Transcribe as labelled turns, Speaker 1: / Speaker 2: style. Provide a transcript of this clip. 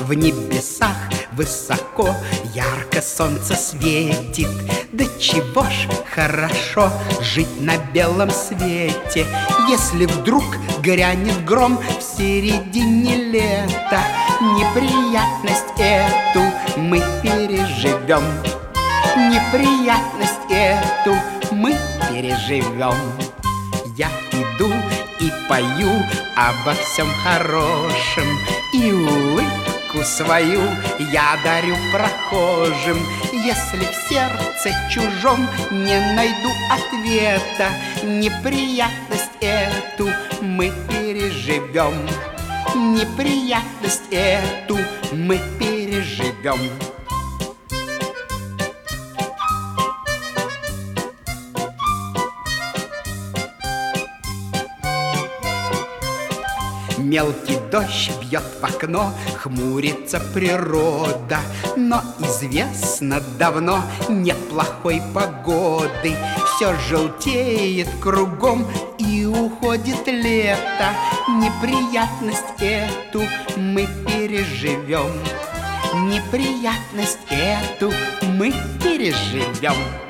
Speaker 1: В небесах высоко ярко солнце светит. Да чего ж хорошо жить на белом свете. Если вдруг грянет гром в середине лета, неприятность эту мы переживем. Неприятность эту мы переживем. Я иду и пою обо всем хорошем, и улыбку свою я дарю прохожим. Если в сердце чужом не найду ответа, неприятность эту мы переживем. Неприятность эту мы переживем. Мелкий дождь бьет в окно, хмурится природа. Но известно давно, нет плохой погоды. Все желтеет кругом и уходит лето. Неприятность эту мы переживем. Неприятность эту мы переживем.